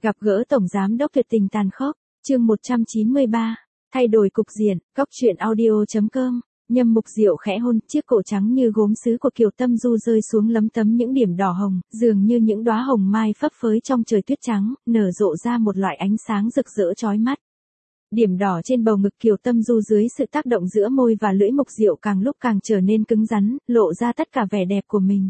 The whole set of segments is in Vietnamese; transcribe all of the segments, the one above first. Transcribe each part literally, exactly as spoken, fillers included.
Gặp gỡ Tổng Giám đốc tuyệt tình tàn khốc, chương một trăm chín mươi ba, thay đổi cục diện, góc truyện audio.com, Nhâm Mục Diệu khẽ hôn, chiếc cổ trắng như gốm sứ của Kiều Tâm Du rơi xuống lấm tấm những điểm đỏ hồng, dường như những đóa hồng mai phấp phới trong trời tuyết trắng, nở rộ ra một loại ánh sáng rực rỡ chói mắt. Điểm đỏ trên bầu ngực Kiều Tâm Du dưới sự tác động giữa môi và lưỡi Mục Diệu càng lúc càng trở nên cứng rắn, lộ ra tất cả vẻ đẹp của mình.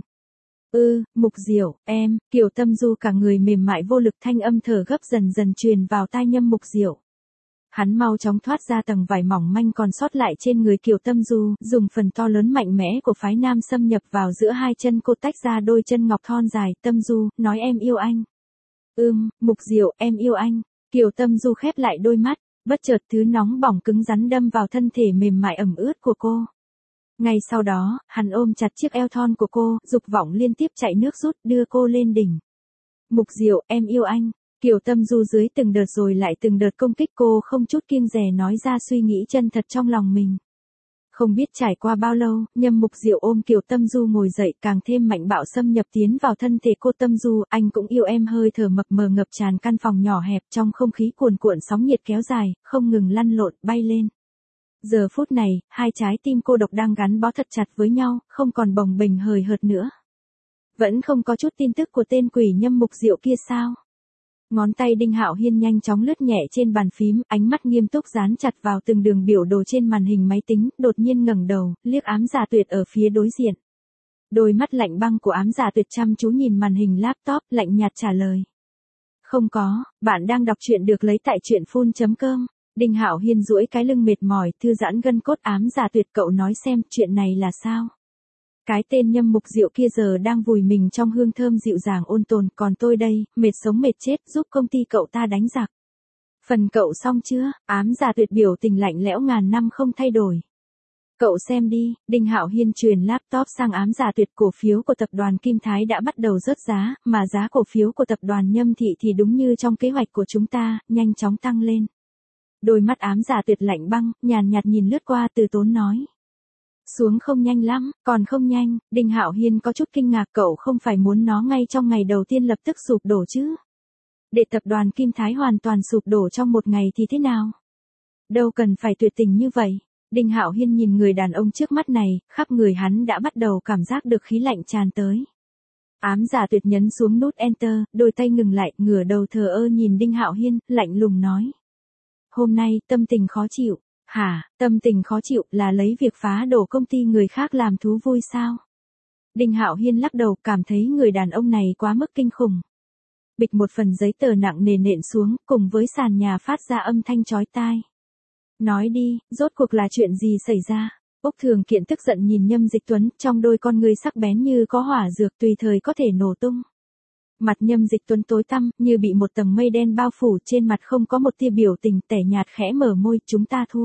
Ư, Mục Diệu, em, Kiều Tâm Du cả người mềm mại vô lực, thanh âm thở gấp dần dần truyền vào tai Nhâm Mục Diệu. Hắn mau chóng thoát ra tầng vải mỏng manh còn sót lại trên người Kiều Tâm Du, dùng phần to lớn mạnh mẽ của phái nam xâm nhập vào giữa hai chân cô, tách ra đôi chân ngọc thon dài. Tâm Du, nói em yêu anh. Ưm, Mục Diệu, em yêu anh. Kiều Tâm Du khép lại đôi mắt, bất chợt thứ nóng bỏng cứng rắn đâm vào thân thể mềm mại ẩm ướt của cô. Ngay sau đó, hắn ôm chặt chiếc eo thon của cô, dục vọng liên tiếp chạy nước rút, đưa cô lên đỉnh. Mục Diệu, em yêu anh. Kiều Tâm Du dưới từng đợt rồi lại từng đợt công kích cô không chút kiêng dè nói ra suy nghĩ chân thật trong lòng mình. Không biết trải qua bao lâu, Nhâm Mục Diệu ôm Kiều Tâm Du ngồi dậy, càng thêm mạnh bạo xâm nhập tiến vào thân thể cô. Tâm Du, anh cũng yêu em. Hơi thở mập mờ ngập tràn căn phòng nhỏ hẹp, trong không khí cuồn cuộn sóng nhiệt kéo dài, không ngừng lăn lộn, bay lên. Giờ phút này, hai trái tim cô độc đang gắn bó thật chặt với nhau, không còn bồng bềnh hời hợt nữa. Vẫn không có chút tin tức của tên quỷ Nhâm Mục Diệu kia sao? Ngón tay Đinh Hạo Hiên nhanh chóng lướt nhẹ trên bàn phím, ánh mắt nghiêm túc dán chặt vào từng đường biểu đồ trên màn hình máy tính, đột nhiên ngẩng đầu, liếc Ám Giả Tuyệt ở phía đối diện. Đôi mắt lạnh băng của Ám Giả Tuyệt chăm chú nhìn màn hình laptop, lạnh nhạt trả lời. Không có, bạn đang đọc truyện được lấy tại truyện phun chấm com. Đinh Hạo Hiên duỗi cái lưng mệt mỏi, thư giãn gân cốt. Ám Giả Tuyệt, cậu nói xem, chuyện này là sao? Cái tên Nhâm Mục Diệu kia giờ đang vùi mình trong hương thơm dịu dàng ôn tồn, còn tôi đây, mệt sống mệt chết, giúp công ty cậu ta đánh giặc. Phần cậu xong chưa? Ám Giả Tuyệt biểu tình lạnh lẽo ngàn năm không thay đổi. Cậu xem đi. Đinh Hạo Hiên truyền laptop sang Ám Giả Tuyệt. Cổ phiếu của tập đoàn Kim Thái đã bắt đầu rớt giá, mà giá cổ phiếu của tập đoàn Nhâm Thị thì đúng như trong kế hoạch của chúng ta, nhanh chóng tăng lên. Đôi mắt Ám Giả Tuyệt lạnh băng, nhàn nhạt nhìn lướt qua, từ tốn nói. Xuống không nhanh lắm, còn không nhanh. Đinh Hạo Hiên có chút kinh ngạc, cậu không phải muốn nó ngay trong ngày đầu tiên lập tức sụp đổ chứ? Để tập đoàn Kim Thái hoàn toàn sụp đổ trong một ngày thì thế nào? Đâu cần phải tuyệt tình như vậy. Đinh Hạo Hiên nhìn người đàn ông trước mắt này, khắp người hắn đã bắt đầu cảm giác được khí lạnh tràn tới. Ám Giả Tuyệt nhấn xuống nút Enter, đôi tay ngừng lại, ngửa đầu thờ ơ nhìn Đinh Hạo Hiên, lạnh lùng nói. Hôm nay, tâm tình khó chịu. Hả, tâm tình khó chịu là lấy việc phá đổ công ty người khác làm thú vui sao? Đinh Hạo Hiên lắc đầu, cảm thấy người đàn ông này quá mức kinh khủng. Bịch, một phần giấy tờ nặng nề nện xuống, cùng với sàn nhà phát ra âm thanh chói tai. Nói đi, rốt cuộc là chuyện gì xảy ra? Úc Thường Kiện tức giận nhìn Nhâm Dịch Tuấn, trong đôi con ngươi sắc bén như có hỏa dược tùy thời có thể nổ tung. Mặt Nhâm Dịch Tuấn tối tăm, như bị một tầng mây đen bao phủ, trên mặt không có một tia biểu tình, tẻ nhạt khẽ mở môi, chúng ta thua.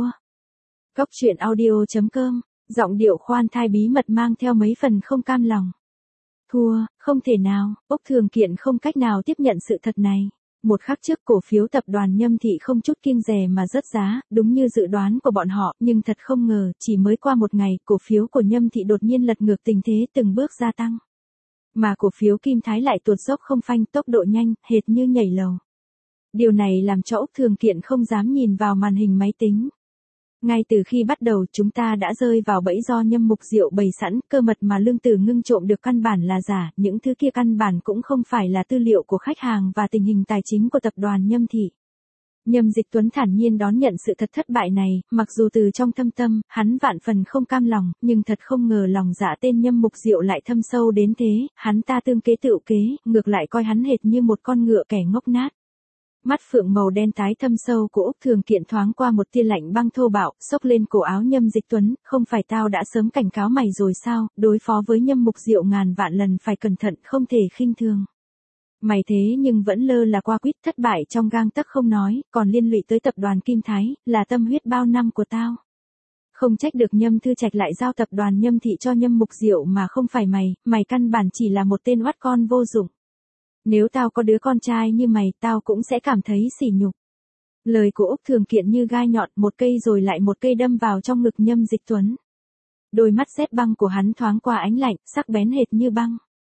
Góc truyện audio.com, giọng điệu khoan thai bí mật mang theo mấy phần không cam lòng. Thua, không thể nào. Úc Thường Kiện không cách nào tiếp nhận sự thật này. Một khắc trước cổ phiếu tập đoàn Nhâm Thị không chút kiêng dè mà rớt giá, đúng như dự đoán của bọn họ, nhưng thật không ngờ, chỉ mới qua một ngày, cổ phiếu của Nhâm Thị đột nhiên lật ngược tình thế, từng bước gia tăng. Mà cổ phiếu Kim Thái lại tuột dốc không phanh, tốc độ nhanh, hệt như nhảy lầu. Điều này làm cho Úc Thường Kiện không dám nhìn vào màn hình máy tính. Ngay từ khi bắt đầu chúng ta đã rơi vào bẫy do Nhâm Mục Diệu bày sẵn, cơ mật mà Lương Tử Ngưng trộm được căn bản là giả, những thứ kia căn bản cũng không phải là tư liệu của khách hàng và tình hình tài chính của tập đoàn Nhâm Thị. Nhâm Dịch Tuấn thản nhiên đón nhận sự thật thất bại này, mặc dù từ trong thâm tâm, hắn vạn phần không cam lòng, nhưng thật không ngờ lòng dạ tên Nhâm Mục Diệu lại thâm sâu đến thế, hắn ta tương kế tự kế, ngược lại coi hắn hệt như một con ngựa kẻ ngốc nát. Mắt phượng màu đen tái thâm sâu của Úc Thường Kiện thoáng qua một tia lạnh băng thô bạo, xốc lên cổ áo Nhâm Dịch Tuấn, không phải tao đã sớm cảnh cáo mày rồi sao, đối phó với Nhâm Mục Diệu ngàn vạn lần phải cẩn thận, không thể khinh thường. Mày thế nhưng vẫn lơ là qua quýt, thất bại trong gang tấc không nói, còn liên lụy tới tập đoàn Kim Thái, là tâm huyết bao năm của tao. Không trách được Nhâm Thư Trạch lại giao tập đoàn Nhâm Thị cho Nhâm Mục Diệu mà không phải mày, mày căn bản chỉ là một tên oắt con vô dụng. Nếu tao có đứa con trai như mày, tao cũng sẽ cảm thấy sỉ nhục. Lời của Úc Thường Kiện như gai nhọn, một cây rồi lại một cây đâm vào trong ngực Nhâm Dịch Tuấn. Đôi mắt rét băng của hắn thoáng qua ánh lạnh, sắc bén hệt như băng.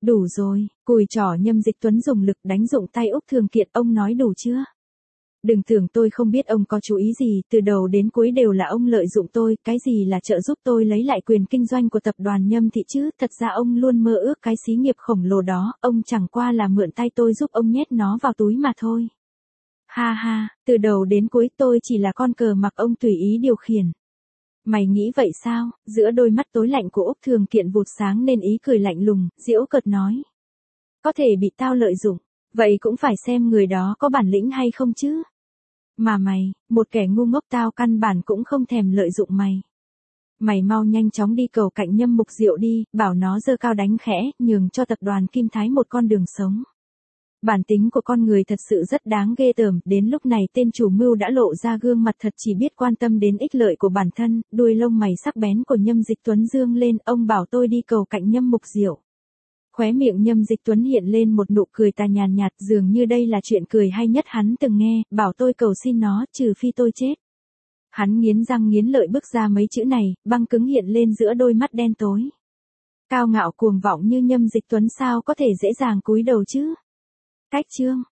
Đủ rồi, cùi trỏ Nhâm Dịch Tuấn dùng lực đánh dụng tay Úc Thường Kiệt, ông nói đủ chưa? Đừng tưởng tôi không biết ông có chú ý gì, từ đầu đến cuối đều là ông lợi dụng tôi, cái gì là trợ giúp tôi lấy lại quyền kinh doanh của tập đoàn Nhâm Thị chứ, thật ra ông luôn mơ ước cái xí nghiệp khổng lồ đó, ông chẳng qua là mượn tay tôi giúp ông nhét nó vào túi mà thôi. Ha ha, từ đầu đến cuối tôi chỉ là con cờ mặc ông tùy ý điều khiển. Mày nghĩ vậy sao? Giữa đôi mắt tối lạnh của Úc Thường Kiện vụt sáng nên ý cười lạnh lùng, giễu cợt nói. Có thể bị tao lợi dụng, vậy cũng phải xem người đó có bản lĩnh hay không chứ. Mà mày, một kẻ ngu ngốc, tao căn bản cũng không thèm lợi dụng mày. Mày mau nhanh chóng đi cầu cạnh Nhâm Mục Diệu đi, bảo nó giơ cao đánh khẽ, nhường cho tập đoàn Kim Thái một con đường sống. Bản tính của con người thật sự rất đáng ghê tởm, đến lúc này tên chủ mưu đã lộ ra gương mặt thật chỉ biết quan tâm đến ích lợi của bản thân, đuôi lông mày sắc bén của Nhâm Dịch Tuấn dương lên, ông bảo tôi đi cầu cạnh Nhâm Mục Diệu. Khóe miệng Nhâm Dịch Tuấn hiện lên một nụ cười tà nhàn nhạt, dường như đây là chuyện cười hay nhất hắn từng nghe, bảo tôi cầu xin nó, trừ phi tôi chết. Hắn nghiến răng nghiến lợi bước ra mấy chữ này, băng cứng hiện lên giữa đôi mắt đen tối. Cao ngạo cuồng vọng như Nhâm Dịch Tuấn sao có thể dễ dàng cúi đầu chứ? Cách chương